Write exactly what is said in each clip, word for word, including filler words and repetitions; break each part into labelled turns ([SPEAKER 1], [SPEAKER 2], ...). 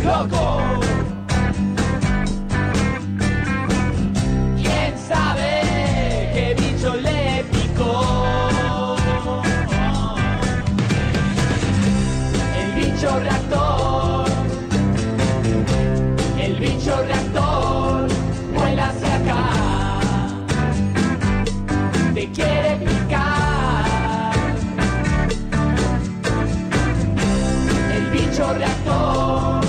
[SPEAKER 1] loco. ¿Quién sabe qué bicho le picó? El bicho reactor, el bicho reactor vuela hacia acá, te quiere picar. El bicho reactor,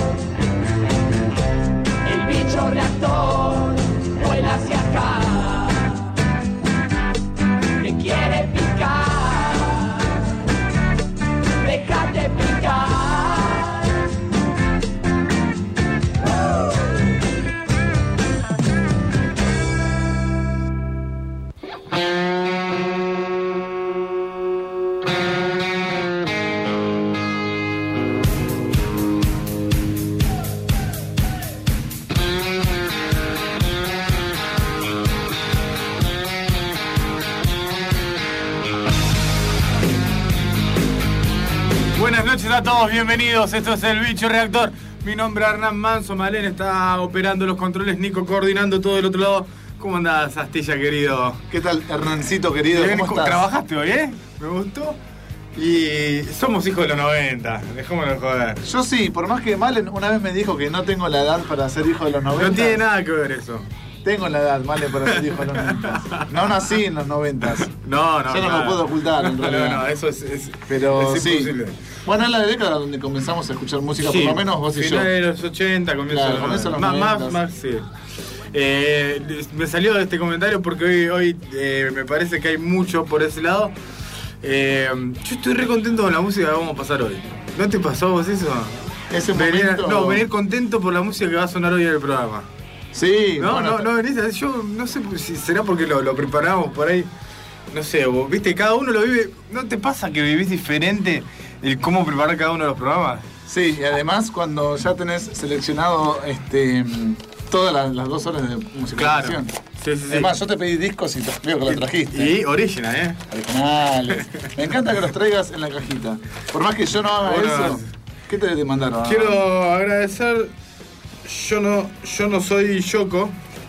[SPEAKER 1] el bicho reactor vuela hacia acá, te quiere picar, déjate picar.
[SPEAKER 2] Buenas noches a todos, bienvenidos, esto es El Bicho Reactor. Mi nombre es Hernán Manso, Malén está operando los controles, Nico coordinando todo del otro lado. ¿Cómo andás, Astilla, querido?
[SPEAKER 3] ¿Qué tal, Hernancito, querido?
[SPEAKER 2] Bien,
[SPEAKER 3] ¿Cómo estás?
[SPEAKER 2] ¿Trabajaste hoy, eh? Me gustó. Y somos hijos de los noventa, dejémonos joder.
[SPEAKER 3] Yo sí, por más que Malen una vez me dijo que no tengo la edad para ser hijo de los noventa.
[SPEAKER 2] No tiene nada que ver eso.
[SPEAKER 3] Tengo la edad, Malen, para ser hijo de los noventa. No nací en los noventas.
[SPEAKER 2] No, no,
[SPEAKER 3] Yo no
[SPEAKER 2] nada.
[SPEAKER 3] lo puedo ocultar, en realidad.
[SPEAKER 2] No, no, eso es, es,
[SPEAKER 3] Pero
[SPEAKER 2] es
[SPEAKER 3] sí.
[SPEAKER 2] imposible.
[SPEAKER 3] Bueno, es la década donde comenzamos a escuchar música,
[SPEAKER 2] Sí,
[SPEAKER 3] por lo menos vos y yo.
[SPEAKER 2] finales de los ochenta, comienzo
[SPEAKER 3] Claro,
[SPEAKER 2] de los
[SPEAKER 3] comienzo de los
[SPEAKER 2] noventa. Más,
[SPEAKER 3] noventas.
[SPEAKER 2] más, más, sí. Eh, me salió este comentario porque hoy, hoy eh, me parece que hay mucho por ese lado. Eh, yo estoy re contento con la música que vamos a pasar hoy. ¿No te pasó a vos eso?
[SPEAKER 3] Ese
[SPEAKER 2] venir,
[SPEAKER 3] momento...
[SPEAKER 2] No, venir contento por la música que va a sonar hoy en el programa.
[SPEAKER 3] Sí,
[SPEAKER 2] No,
[SPEAKER 3] bueno,
[SPEAKER 2] no, no venís. Yo no sé si será porque lo, lo preparamos por ahí. No sé, vos, viste, cada uno lo vive. ¿No te pasa que vivís diferente el cómo preparar cada uno de los programas?
[SPEAKER 3] Sí, y además cuando ya tenés seleccionado este todas las, las dos horas de musicalización.
[SPEAKER 2] Claro. Sí, sí, sí.
[SPEAKER 3] Además, yo te pedí discos y te veo que los trajiste.
[SPEAKER 2] Y original, ¿eh?
[SPEAKER 3] Originales. Me encanta que los traigas en la cajita. Por más que yo no haga
[SPEAKER 2] Bueno,
[SPEAKER 3] eso, ¿qué te, te mandaron?
[SPEAKER 2] quiero agradecer. Yo no, yo no soy Yoko.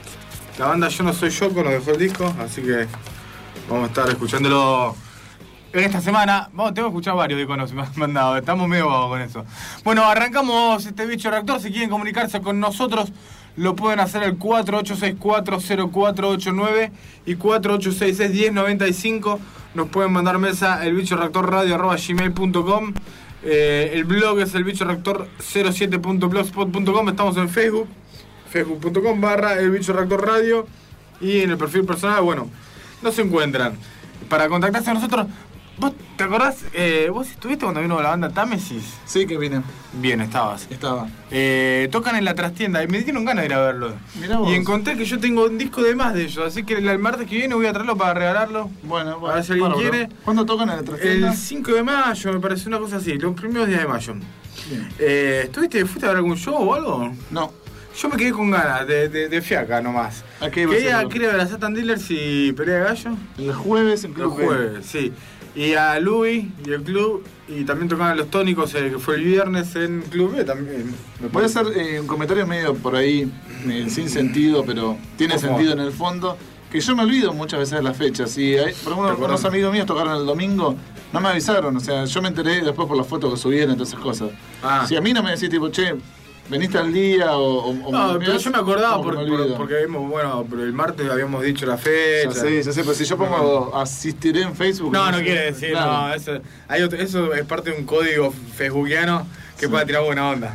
[SPEAKER 2] La banda Yo no soy Yoko nos dejó el disco, así que vamos a estar escuchándolo en esta semana. Vamos, tengo que escuchar varios discos que nos han mandado. Estamos medio vagos con eso. Bueno, arrancamos este Bicho Reactor. Si quieren comunicarse con nosotros, lo pueden hacer al cuatro ocho seis cuatro cero cuatro ocho nueve y cuatro ocho seis seis uno cero nueve cinco. Nos pueden mandar mesa elbichoreactorradio arroba gmail punto com. Eh, el blog es elbichoreactor cero siete punto blogspot punto com. Estamos en Facebook, facebook punto com barra elbichoreactorradio. Y en el perfil personal, bueno, nos encuentran. Para contactarse con nosotros, ¿vos te acordás? Eh, ¿Vos estuviste cuando vino la banda Támesis?
[SPEAKER 3] Sí, que vine.
[SPEAKER 2] Bien, estabas.
[SPEAKER 3] Estaba.
[SPEAKER 2] Eh, tocan en la trastienda y me dieron ganas de ir a verlo.
[SPEAKER 3] Mirá vos.
[SPEAKER 2] Y encontré que yo tengo un disco de más de ellos, así que el martes que viene voy a traerlo para regalarlo.
[SPEAKER 3] Bueno, bueno.
[SPEAKER 2] A ver si alguien
[SPEAKER 3] bárbaro.
[SPEAKER 2] quiere.
[SPEAKER 3] ¿Cuándo tocan en la trastienda?
[SPEAKER 2] El cinco de mayo, me parece una cosa así, los primeros días de mayo.
[SPEAKER 3] Bien.
[SPEAKER 2] Eh, ¿Estuviste, fuiste a ver algún show o algo?
[SPEAKER 3] No.
[SPEAKER 2] Yo me quedé con ganas de, de, de fiaca nomás.
[SPEAKER 3] ¿A qué iba a
[SPEAKER 2] Quería,
[SPEAKER 3] ser?
[SPEAKER 2] quería ver a Satan Dealers y Pelea de Gallo.
[SPEAKER 3] El jueves en
[SPEAKER 2] Los
[SPEAKER 3] Club B.
[SPEAKER 2] jueves, sí. Y a Louis y el club. Y también tocaban Los Tónicos, eh, que fue el viernes en Club B también. me
[SPEAKER 3] Voy a
[SPEAKER 2] parece.
[SPEAKER 3] hacer eh, un comentario medio por ahí, eh, sin sentido, pero tiene
[SPEAKER 2] Por favor.
[SPEAKER 3] sentido en el fondo. Que yo me olvido muchas veces de las fechas. Y hay, por ejemplo,
[SPEAKER 2] ¿Te acordás?
[SPEAKER 3] unos amigos míos tocaron el domingo, no me avisaron. O sea, yo me enteré después por las fotos que subieron y todas esas cosas.
[SPEAKER 2] Ah.
[SPEAKER 3] Si a mí no me decís, tipo, che, veniste al día o. o
[SPEAKER 2] No,
[SPEAKER 3] o
[SPEAKER 2] pero
[SPEAKER 3] mirás,
[SPEAKER 2] yo me acordaba
[SPEAKER 3] como que
[SPEAKER 2] por-
[SPEAKER 3] me
[SPEAKER 2] por-
[SPEAKER 3] olvido.
[SPEAKER 2] porque habíamos, bueno, pero el martes habíamos dicho la
[SPEAKER 3] Ya
[SPEAKER 2] fecha.
[SPEAKER 3] sé, ya sé, pero si yo pongo asistiré en Facebook.
[SPEAKER 2] No, no
[SPEAKER 3] sé,
[SPEAKER 2] quiere decir,
[SPEAKER 3] claro.
[SPEAKER 2] no, eso, hay otro- eso es parte de un código facebookiano que
[SPEAKER 3] Sí.
[SPEAKER 2] pueda tirar buena onda.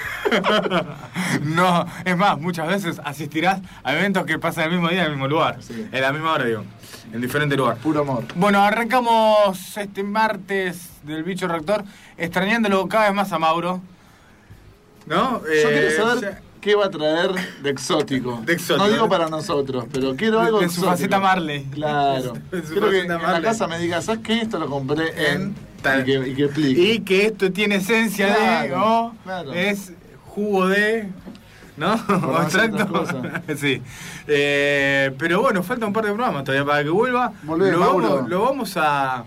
[SPEAKER 2] No, es más, muchas veces asistirás a eventos que pasan el mismo día en el mismo lugar,
[SPEAKER 3] Sí.
[SPEAKER 2] en la misma hora, digo, en diferente lugar.
[SPEAKER 3] Puro amor.
[SPEAKER 2] Bueno, arrancamos este martes del Bicho Reactor, extrañándolo cada vez más a Mauro, ¿no?
[SPEAKER 3] Yo
[SPEAKER 2] Eh,
[SPEAKER 3] quiero saber
[SPEAKER 2] ya-
[SPEAKER 3] qué va a traer de exótico.
[SPEAKER 2] De exótico,
[SPEAKER 3] No digo
[SPEAKER 2] ¿no?
[SPEAKER 3] para nosotros, pero quiero algo
[SPEAKER 2] De- de su
[SPEAKER 3] exótico.
[SPEAKER 2] faceta Marley.
[SPEAKER 3] Claro.
[SPEAKER 2] De su
[SPEAKER 3] Quiero que
[SPEAKER 2] faceta
[SPEAKER 3] en la
[SPEAKER 2] Marley.
[SPEAKER 3] casa me digas, ¿sabes qué? Esto lo compré en...
[SPEAKER 2] En tal-
[SPEAKER 3] Y que, y que explique.
[SPEAKER 2] Y que esto tiene esencia de,
[SPEAKER 3] Claro,
[SPEAKER 2] o
[SPEAKER 3] claro.
[SPEAKER 2] es jugo de, ¿no?
[SPEAKER 3] Por
[SPEAKER 2] O
[SPEAKER 3] no hacer
[SPEAKER 2] extracto.
[SPEAKER 3] otras cosas.
[SPEAKER 2] Sí. Eh, pero bueno, falta un par de programas todavía para que vuelva.
[SPEAKER 3] Volvé,
[SPEAKER 2] lo,
[SPEAKER 3] Mauro.
[SPEAKER 2] vamos, lo vamos a,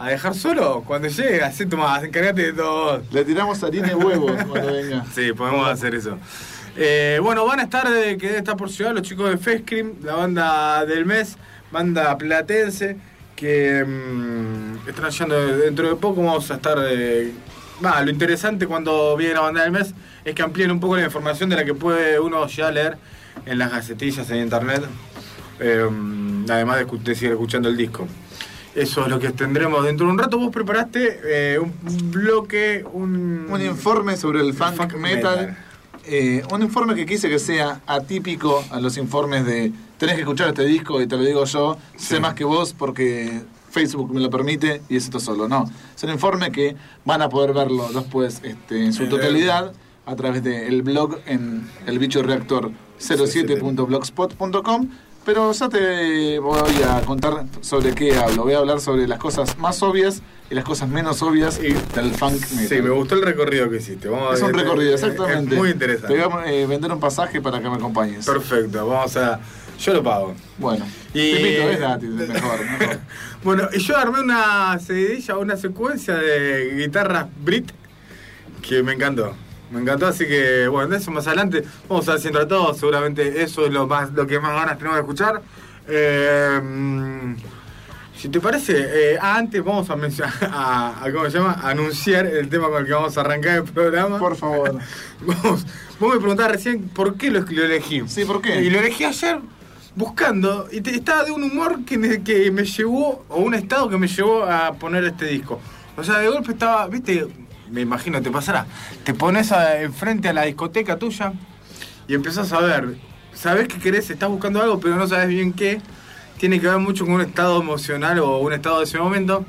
[SPEAKER 2] a dejar solo, cuando llegue, así tomás, encargate de todo.
[SPEAKER 3] Le tiramos harina y huevos cuando venga.
[SPEAKER 2] Sí, podemos hacer eso. Eh, bueno, van a estar, de, que está por ciudad, los chicos de Fescream, la banda del mes, banda platense, que mmm, están yendo dentro de poco. Vamos a estar... Eh, bah, lo interesante cuando viene la banda del mes es que amplíen un poco la información de la que puede uno ya leer en las gacetillas, en internet, eh, además de, de seguir escuchando el disco. Eso es lo que tendremos dentro de un rato. Vos preparaste eh, un bloque, un...
[SPEAKER 3] Un informe sobre el funk,
[SPEAKER 2] funk
[SPEAKER 3] metal.
[SPEAKER 2] metal.
[SPEAKER 3] Eh, un informe que quise que sea atípico a los informes de tenés que escuchar este disco y te lo digo yo, sí. Sé más que vos porque Facebook me lo permite y es esto solo. No, es un informe que van a poder verlo después este, en su totalidad a través del blog en el bicho reactor cero siete punto blogspot punto com. Pero ya te voy a contar sobre qué hablo. Voy a hablar sobre las cosas más obvias y las cosas menos obvias y del funk metal.
[SPEAKER 2] Sí, me gustó el recorrido que hiciste. Vamos
[SPEAKER 3] es
[SPEAKER 2] a
[SPEAKER 3] un
[SPEAKER 2] ver,
[SPEAKER 3] recorrido,
[SPEAKER 2] es,
[SPEAKER 3] exactamente.
[SPEAKER 2] Es muy interesante.
[SPEAKER 3] Te voy a eh, vender un pasaje para que me acompañes.
[SPEAKER 2] Perfecto, vamos a... Yo lo pago.
[SPEAKER 3] Bueno,
[SPEAKER 2] y...
[SPEAKER 3] te invito, es gratis, mejor, mejor.
[SPEAKER 2] Bueno, y yo armé una seguidilla, una secuencia de guitarras Brit que me encantó. Me encantó, así que bueno, de eso más adelante vamos a ver si entra todo. Seguramente eso es lo más lo que más ganas tenemos de escuchar. Eh, si te parece, eh, antes vamos a mencionar, a, a, ¿cómo se llama? A anunciar el tema con el que vamos a arrancar el programa.
[SPEAKER 3] Por favor.
[SPEAKER 2] Vamos, vos me preguntabas recién por qué lo, lo elegí.
[SPEAKER 3] Sí, ¿por qué?
[SPEAKER 2] Y lo elegí ayer buscando, y te, estaba de un humor que me, que me llevó, o un estado que me llevó a poner este disco. O sea, de golpe estaba, viste, me imagino te pasará, te pones a, enfrente a la discoteca tuya y empezás a ver, sabés que querés, estás buscando algo pero no sabés bien qué, tiene que ver mucho con un estado emocional o un estado de ese momento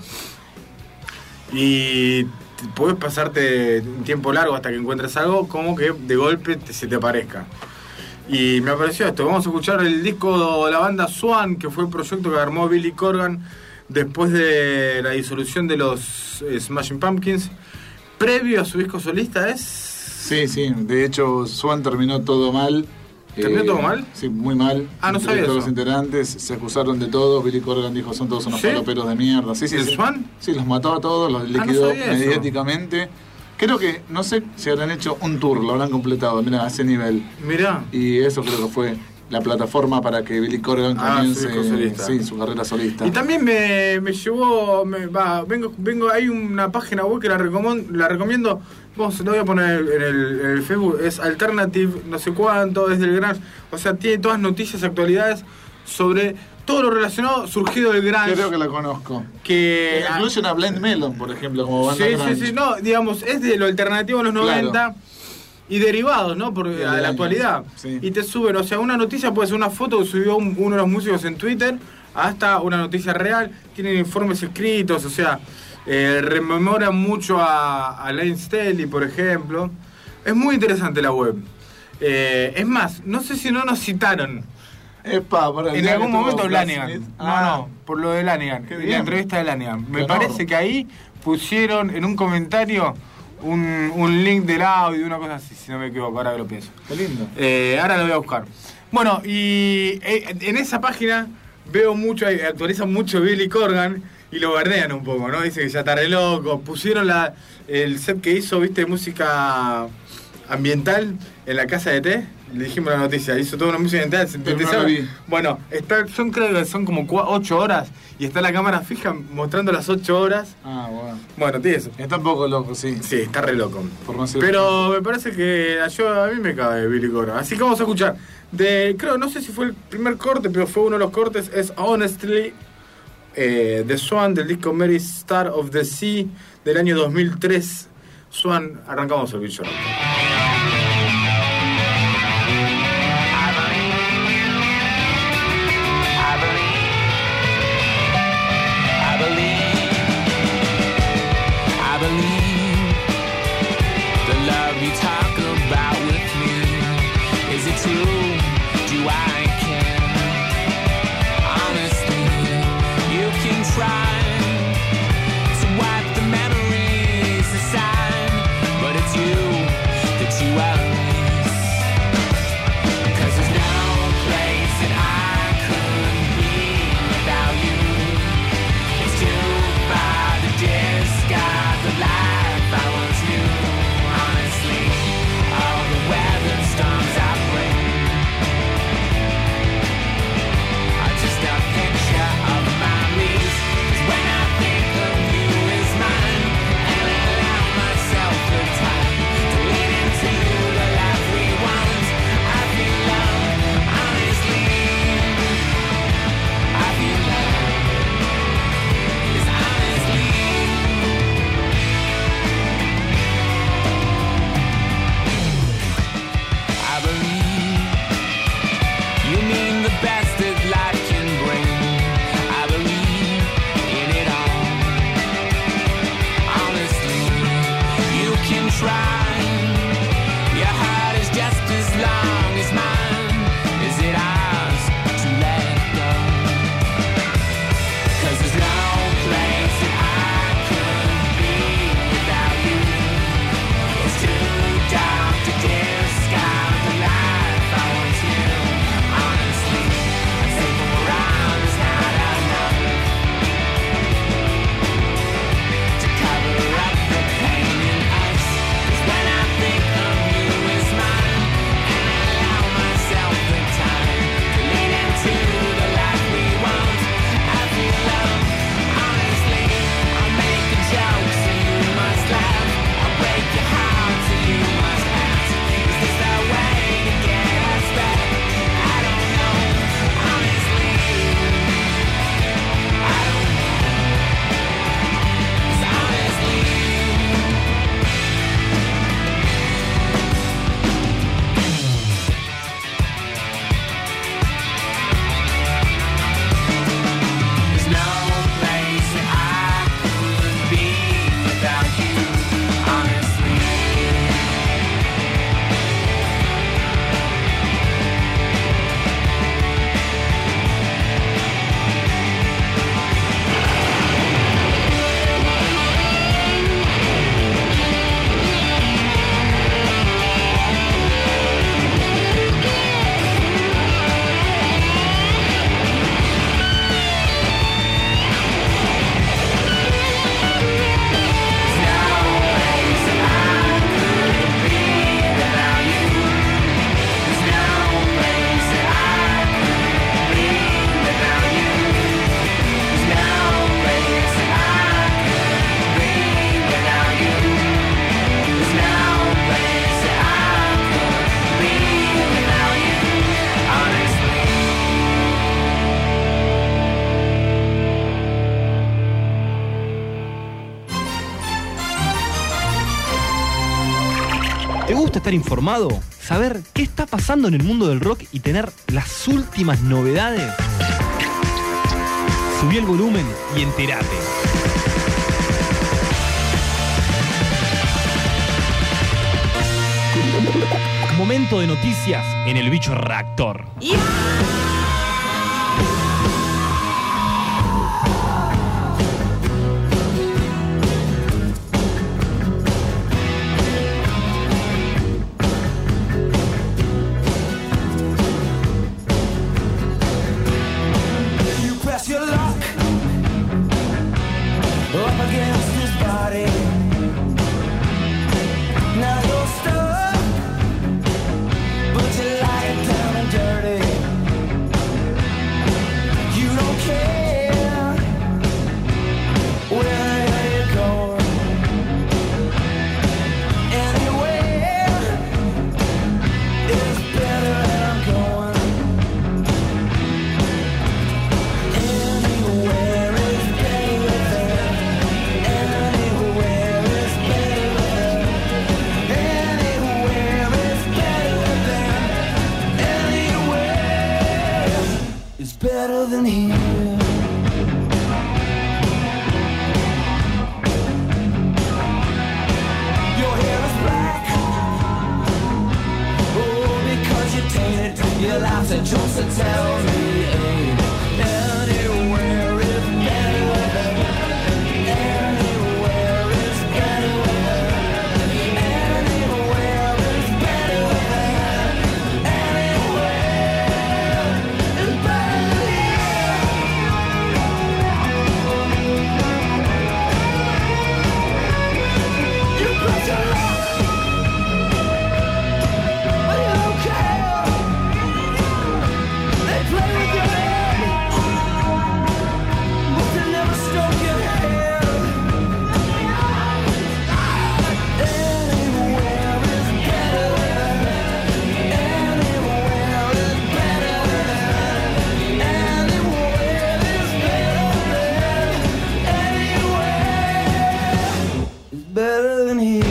[SPEAKER 2] y podés pasarte un tiempo largo hasta que encuentres algo como que de golpe te, se te aparezca. Y me apareció esto. Vamos a escuchar el disco de la banda Swan, que fue el proyecto que armó Billy Corgan después de la disolución de los eh, Smashing Pumpkins. Previo a su disco solista, ¿es?
[SPEAKER 3] Sí, sí. De hecho, Swan terminó todo mal.
[SPEAKER 2] ¿Terminó
[SPEAKER 3] eh,
[SPEAKER 2] todo mal?
[SPEAKER 3] Sí, muy mal.
[SPEAKER 2] Ah, no sabía
[SPEAKER 3] Todos
[SPEAKER 2] eso.
[SPEAKER 3] los integrantes se acusaron de todo. Billy Corgan dijo, son todos unos
[SPEAKER 2] ¿Sí?
[SPEAKER 3] paloperos de mierda. Sí, sí,
[SPEAKER 2] ¿El
[SPEAKER 3] sí.
[SPEAKER 2] Swan?
[SPEAKER 3] Sí, los mató a todos, los
[SPEAKER 2] no
[SPEAKER 3] liquidó
[SPEAKER 2] sabía eso.
[SPEAKER 3] mediáticamente. Creo que, no sé si habrán hecho un tour, lo habrán completado, mira, a ese nivel.
[SPEAKER 2] Mirá.
[SPEAKER 3] Y eso creo que fue la plataforma para que Billy Corgan
[SPEAKER 2] Ah,
[SPEAKER 3] comience
[SPEAKER 2] su disco solista.
[SPEAKER 3] sí, su carrera solista.
[SPEAKER 2] Y también me, me llevó, me, va, vengo, vengo, hay una página web que la recomiendo, la recomiendo, vos lo voy a poner en el, en el Facebook, es Alternative, no sé cuánto, es del grunge, o sea, tiene todas noticias, actualidades sobre todo lo relacionado surgido del grunge.
[SPEAKER 3] Creo que la conozco.
[SPEAKER 2] Que
[SPEAKER 3] Eh, incluyen a Blind Melon, por ejemplo, como banda
[SPEAKER 2] sí,
[SPEAKER 3] grunge.
[SPEAKER 2] sí, sí, no, digamos, es de lo alternativo en los noventa.
[SPEAKER 3] Claro.
[SPEAKER 2] Y derivados, ¿no? Por
[SPEAKER 3] De
[SPEAKER 2] a la
[SPEAKER 3] años,
[SPEAKER 2] actualidad.
[SPEAKER 3] sí.
[SPEAKER 2] Y te suben, o sea, una noticia puede ser una foto que subió un- uno de los músicos en Twitter, hasta una noticia real. Tienen informes escritos, o sea, eh, rememoran mucho a, a Lane Staley, por ejemplo. Es muy interesante la web. Eh, es más, no sé si no nos citaron.
[SPEAKER 3] Epa, para el
[SPEAKER 2] En
[SPEAKER 3] día
[SPEAKER 2] algún
[SPEAKER 3] que tuvo
[SPEAKER 2] momento
[SPEAKER 3] Brad
[SPEAKER 2] Lanigan.
[SPEAKER 3] Smith.
[SPEAKER 2] No,
[SPEAKER 3] Ah,
[SPEAKER 2] no, por lo de Lanigan.
[SPEAKER 3] Qué
[SPEAKER 2] En
[SPEAKER 3] bien.
[SPEAKER 2] la entrevista de Lanigan. Me
[SPEAKER 3] Qué
[SPEAKER 2] parece
[SPEAKER 3] honor.
[SPEAKER 2] que ahí pusieron en un comentario un, un link del audio, una cosa así, si no me equivoco, ahora que lo pienso.
[SPEAKER 3] Qué lindo.
[SPEAKER 2] Eh, ahora lo voy a buscar. Bueno, y eh, en esa página veo mucho, eh, actualizan mucho Billy Corgan y lo bardean un poco, ¿no? Dicen que ya está re loco. Pusieron la, el set que hizo, viste, música ambiental en la casa de té. Le dijimos la noticia, hizo toda una música ambiental, sintetizada.
[SPEAKER 3] no lo vi.
[SPEAKER 2] Bueno, está, son creo que son como ocho horas y está la cámara fija mostrando las ocho horas.
[SPEAKER 3] Ah, bueno.
[SPEAKER 2] Bueno, tiene eso.
[SPEAKER 3] Está un poco loco, sí.
[SPEAKER 2] Sí, está re loco.
[SPEAKER 3] Por no ser-
[SPEAKER 2] Pero me parece que yo, a mí me cabe Billy Corgan. Así que vamos a escuchar. De, creo, no sé si fue el primer corte, pero fue uno de los cortes. Es Honestly, eh, de Swan, del disco Mary Star of the Sea, del año dos mil tres. Swan, arrancamos el bicho.
[SPEAKER 1] I believe the love you talk about with me. Is it true? Do I care? Honestly, you can try to wipe the memories aside, but it's you that
[SPEAKER 4] estar informado? ¿Saber qué está pasando en el mundo del rock y tener las últimas novedades? Subí el volumen y entérate. Momento de noticias en el Bicho Reactor.
[SPEAKER 5] Yeah. Better than here. Your hair is black. Oh, because you tainted your life's a joke that tells me anywhere is better than anywhere is better than anywhere is better than anywhere is better. Better than here.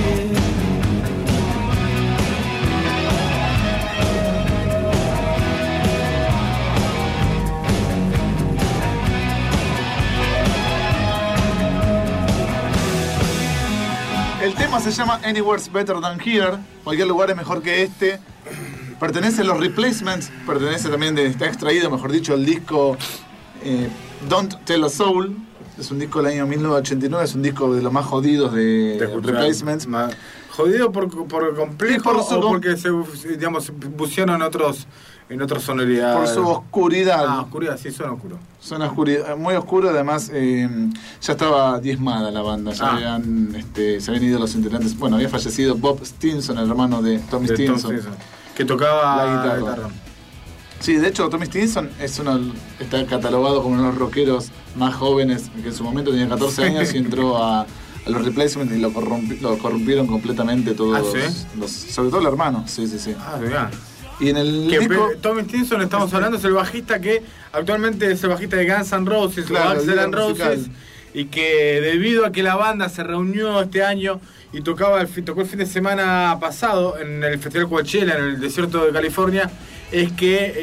[SPEAKER 3] El tema se llama Anywhere's Better Than Here. Cualquier lugar es mejor que este. Pertenece a los Replacements. Pertenece también, de, está extraído, mejor dicho, el disco eh, Don't Tell a Soul. Es un disco del año mil novecientos ochenta y nueve. Es un disco de los más jodidos de, de Replacements.
[SPEAKER 2] Más jodido por, por completo por su, o porque se, digamos, se pusieron en otros en otras sonoridades.
[SPEAKER 3] Por su oscuridad.
[SPEAKER 2] Ah, oscuridad, sí, suena oscuro.
[SPEAKER 3] Suena oscuridad, muy oscuro. Además, eh, ya estaba diezmada la banda. Ya ah. habían, este, se habían ido los integrantes. Bueno, había fallecido Bob Stinson, el hermano de Tommy de Stinson, Tom Stinson,
[SPEAKER 2] que tocaba
[SPEAKER 3] la guitarra. guitarra. Sí, de hecho, Tommy Stinson es uno, está catalogado como uno de los rockeros más jóvenes, que en su momento tenía catorce años y entró a, a los Replacements y lo, corrompi, lo corrompieron completamente todos, ¿ah, sí? los, sobre todo el hermano. Sí, sí, sí.
[SPEAKER 2] Ah, bien.
[SPEAKER 3] Y en el
[SPEAKER 2] que
[SPEAKER 3] disco,
[SPEAKER 2] Tommy Stinson, estamos es hablando, es el bajista que actualmente es el bajista de Guns N' Roses, claro, o Axl and Roses, y que debido a que la banda se reunió este año y tocaba el, tocó el fin de semana pasado en el Festival Coachella en el desierto de California, es que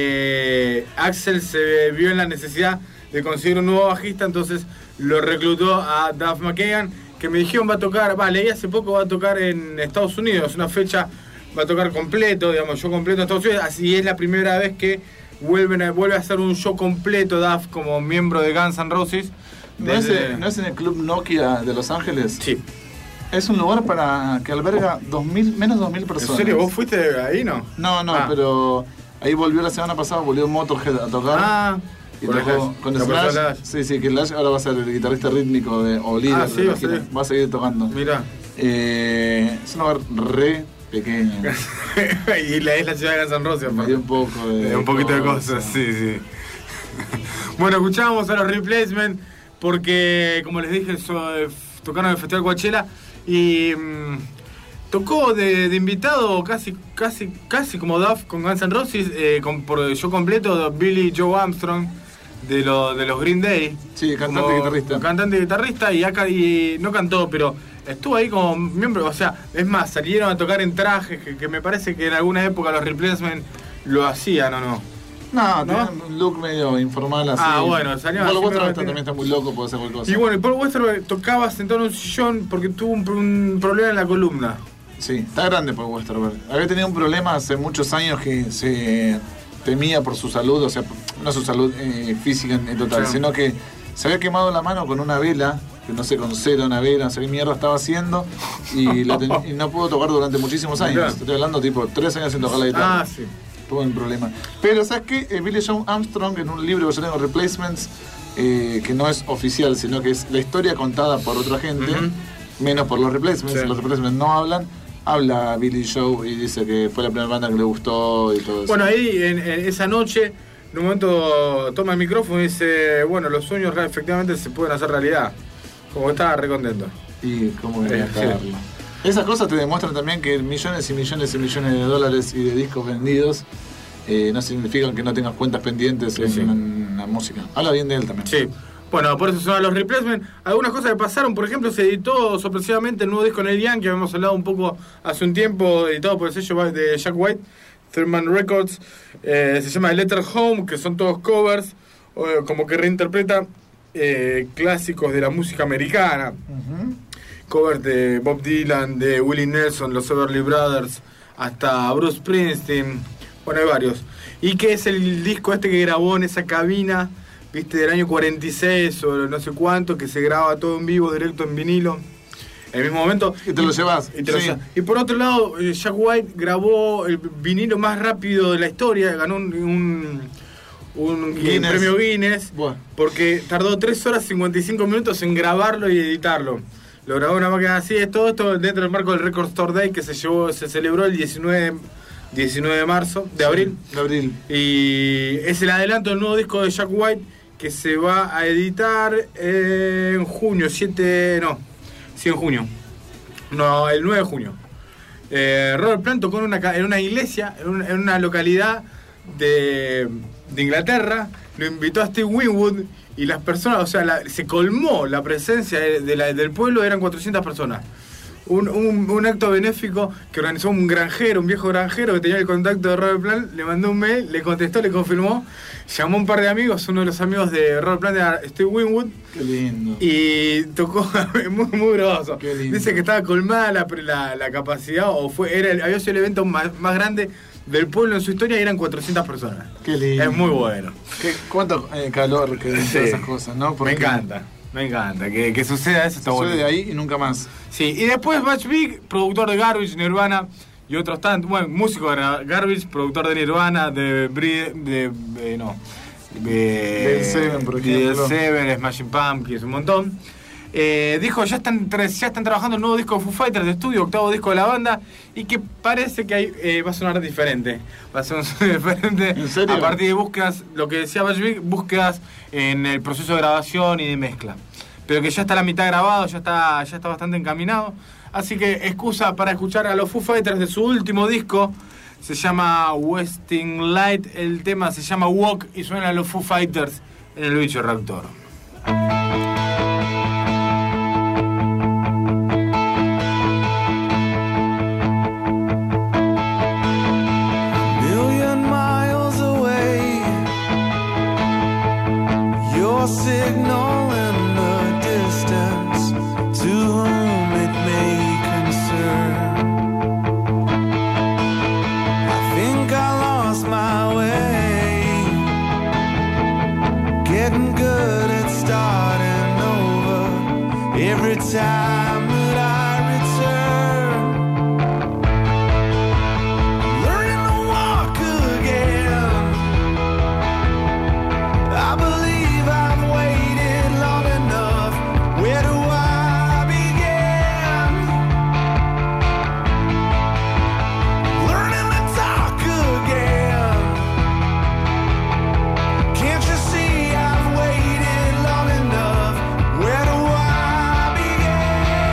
[SPEAKER 2] eh, Axl se vio en la necesidad de conseguir un nuevo bajista, entonces lo reclutó a Duff McKagan, que me dijeron va a tocar, va, leí hace poco, va a tocar en Estados Unidos, una fecha, va a tocar completo, digamos, show completo en Estados Unidos, así es la primera vez que vuelven a, vuelve a hacer un show completo Duff como miembro de Guns N' Roses.
[SPEAKER 3] ¿No, desde... es, ¿No es en el Club Nokia de Los Ángeles?
[SPEAKER 2] Sí.
[SPEAKER 3] Es un lugar para que alberga dos mil, menos de dos mil personas.
[SPEAKER 2] ¿En serio? ¿Vos fuiste ahí, no?
[SPEAKER 3] No, no, ah. pero ahí volvió la semana pasada, volvió Motorhead a tocar.
[SPEAKER 2] Ah,
[SPEAKER 3] y tocó con Slash. Slash. Sí, sí, que Slash ahora va a ser el guitarrista rítmico de, o líder.
[SPEAKER 2] Ah, sí,
[SPEAKER 3] de
[SPEAKER 2] va, a seguir.
[SPEAKER 3] va a seguir tocando.
[SPEAKER 2] Mirá.
[SPEAKER 3] Eh, es un lugar re pequeño.
[SPEAKER 2] Y la es la ciudad de Guns N' Roses.
[SPEAKER 3] Me dio un poco de...
[SPEAKER 2] de un poquito de cosas, sí, sí. Bueno, escuchábamos a los Replacements porque, como les dije, so, tocaron en el Festival Coachella y mmm, tocó de, de invitado casi casi casi como Duff con Guns N' Roses, eh, con, por el show completo de Billy Joe Armstrong de, lo, de los Green Day.
[SPEAKER 3] Sí, cantante y guitarrista.
[SPEAKER 2] Cantante y guitarrista y, acá, y no cantó, pero estuvo ahí como miembro, o sea, es más, salieron a tocar en trajes, que, que me parece que en alguna época los Replacement lo hacían o no.
[SPEAKER 3] No,
[SPEAKER 2] ¿No?
[SPEAKER 3] tiene un look medio informal así.
[SPEAKER 2] Ah, bueno, salió
[SPEAKER 3] Paul
[SPEAKER 2] así,
[SPEAKER 3] Westerberg
[SPEAKER 2] pero-
[SPEAKER 3] también está muy loco, puede hacer cualquier cosa.
[SPEAKER 2] Y bueno, y Paul Westerberg tocaba sentado en un sillón porque tuvo un, un problema en la columna.
[SPEAKER 3] Sí, está grande Paul Westerberg. Había tenido un problema hace muchos años que se temía por su salud, o sea, no su salud eh, física en total,
[SPEAKER 2] Sí.
[SPEAKER 3] sino que se había quemado la mano con una vela, que no sé, con cera, una vela, no sé qué mierda estaba haciendo, y, la ten- y no pudo tocar durante muchísimos años.
[SPEAKER 2] Claro.
[SPEAKER 3] Estoy hablando tipo tres años sin tocar la guitarra.
[SPEAKER 2] Ah, sí.
[SPEAKER 3] Tuvo un problema. Pero, ¿sabes qué? Eh, Billy Joe Armstrong, en un libro que yo tengo, Replacements, eh, que no es oficial, sino que es la historia contada por otra gente,
[SPEAKER 2] Ujú.
[SPEAKER 3] menos por los Replacements.
[SPEAKER 2] Sí.
[SPEAKER 3] Los Replacements no hablan. Habla Billy Joe y dice que fue la primera banda que le gustó y todo eso.
[SPEAKER 2] Bueno, ahí en, en esa noche, en un momento toma el micrófono y dice, bueno, los sueños re- efectivamente se pueden hacer realidad. Como que estaba re contento.
[SPEAKER 3] Y cómo
[SPEAKER 2] Eh,
[SPEAKER 3] quería
[SPEAKER 2] sí.
[SPEAKER 3] cagarlo. Esas cosas te demuestran también que millones y millones y millones de dólares y de discos vendidos eh, no significan que no tengas cuentas pendientes en,
[SPEAKER 2] sí.
[SPEAKER 3] en la música. Habla bien de él también.
[SPEAKER 2] Sí. Bueno, por eso son los Replacement. Algunas cosas que pasaron, por ejemplo, se editó sorpresivamente el nuevo disco Neil Young, que habíamos hablado un poco hace un tiempo, editado por el sello de Jack White, Thurman Records. Eh, se llama Letter Home, que son todos covers, eh, como que reinterpreta eh, clásicos de la música americana.
[SPEAKER 3] Ujú.
[SPEAKER 2] Covers de Bob Dylan, de Willie Nelson, los Everly Brothers, hasta Bruce Springsteen. Bueno, hay varios. Y que es el disco este que grabó en esa cabina, viste, del año cuarenta y seis o no sé cuánto, que se graba todo en vivo, directo en vinilo. En el mismo momento.
[SPEAKER 3] Y te lo llevas.
[SPEAKER 2] Y, te lo
[SPEAKER 3] Sí.
[SPEAKER 2] llevas. Y por otro lado, eh, Jack White grabó el vinilo más rápido de la historia, ganó un, un, un
[SPEAKER 3] Guinness.
[SPEAKER 2] premio Guinness,
[SPEAKER 3] Buah.
[SPEAKER 2] porque tardó tres horas y cincuenta y cinco minutos en grabarlo y editarlo. Lo grabó una máquina así, es todo esto dentro del marco del Record Store Day que se llevó, se celebró el diecinueve de marzo, de abril.
[SPEAKER 3] De abril.
[SPEAKER 2] Y es el adelanto del nuevo disco de Jack White que se va a editar en junio, siete, no, sí en junio. No, el nueve de junio. Eh, Robert Plant tocó en una, ca- en una iglesia, en una, en una localidad de, de Inglaterra, lo invitó a Steve Winwood y las personas, o sea, la- se colmó la presencia de, de la- del pueblo, eran cuatrocientas personas. Un, un, un acto benéfico que organizó un granjero, un viejo granjero que tenía el contacto de Robert Plant, le mandó un mail, le contestó, le confirmó, llamó a un par de amigos, uno de los amigos de Robert Plant era Steve Winwood,
[SPEAKER 3] Qué lindo.
[SPEAKER 2] y tocó muy, muy groso.
[SPEAKER 3] Qué lindo.
[SPEAKER 2] Dice que estaba colmada la, la, la capacidad, o fue era el- había sido el evento más, más grande del pueblo en su historia y eran cuatrocientas personas.
[SPEAKER 3] Qué lindo.
[SPEAKER 2] Es muy bueno.
[SPEAKER 3] Qué- cuánto eh, calor que den
[SPEAKER 2] Sí.
[SPEAKER 3] todas esas cosas, ¿no? Porque
[SPEAKER 2] Me encanta, me encanta. Que, que suceda eso está
[SPEAKER 3] soy
[SPEAKER 2] bueno.
[SPEAKER 3] de ahí y nunca más.
[SPEAKER 2] Sí, y después Butch Vig, productor de Garbage, Nirvana y otros tantos. Bueno, músico de Garbage, productor de Nirvana, de. Bri- de, de no. De,
[SPEAKER 3] Del Seven, por ejemplo.
[SPEAKER 2] De Seven, Smashing Pumpkins, un montón. Eh, dijo, ya están, tra- ya están trabajando el nuevo disco de Foo Fighters de estudio, octavo disco de la banda, y que parece que hay, eh, va a sonar diferente. Va a sonar diferente.
[SPEAKER 3] ¿En serio?
[SPEAKER 2] A partir de búsquedas, lo que decía Butch Vig, búsquedas en el proceso de grabación y de mezcla. Pero que ya está a la mitad grabado, ya está, ya está bastante encaminado. Así que excusa para escuchar a los Foo Fighters de su último disco. Se llama Wasting Light, el tema se llama Walk y suena a los Foo Fighters en el bicho reactor.
[SPEAKER 1] Million miles away, your signal in the distance, to whom it may concern. I think I lost my way, getting good at starting over every time that I return. Learning to walk again. I believe I've waited long enough. Where do I begin? Learning to talk again. Can't you see I've waited long enough? Where do I begin?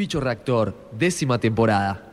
[SPEAKER 6] Bicho Reactor, décima temporada.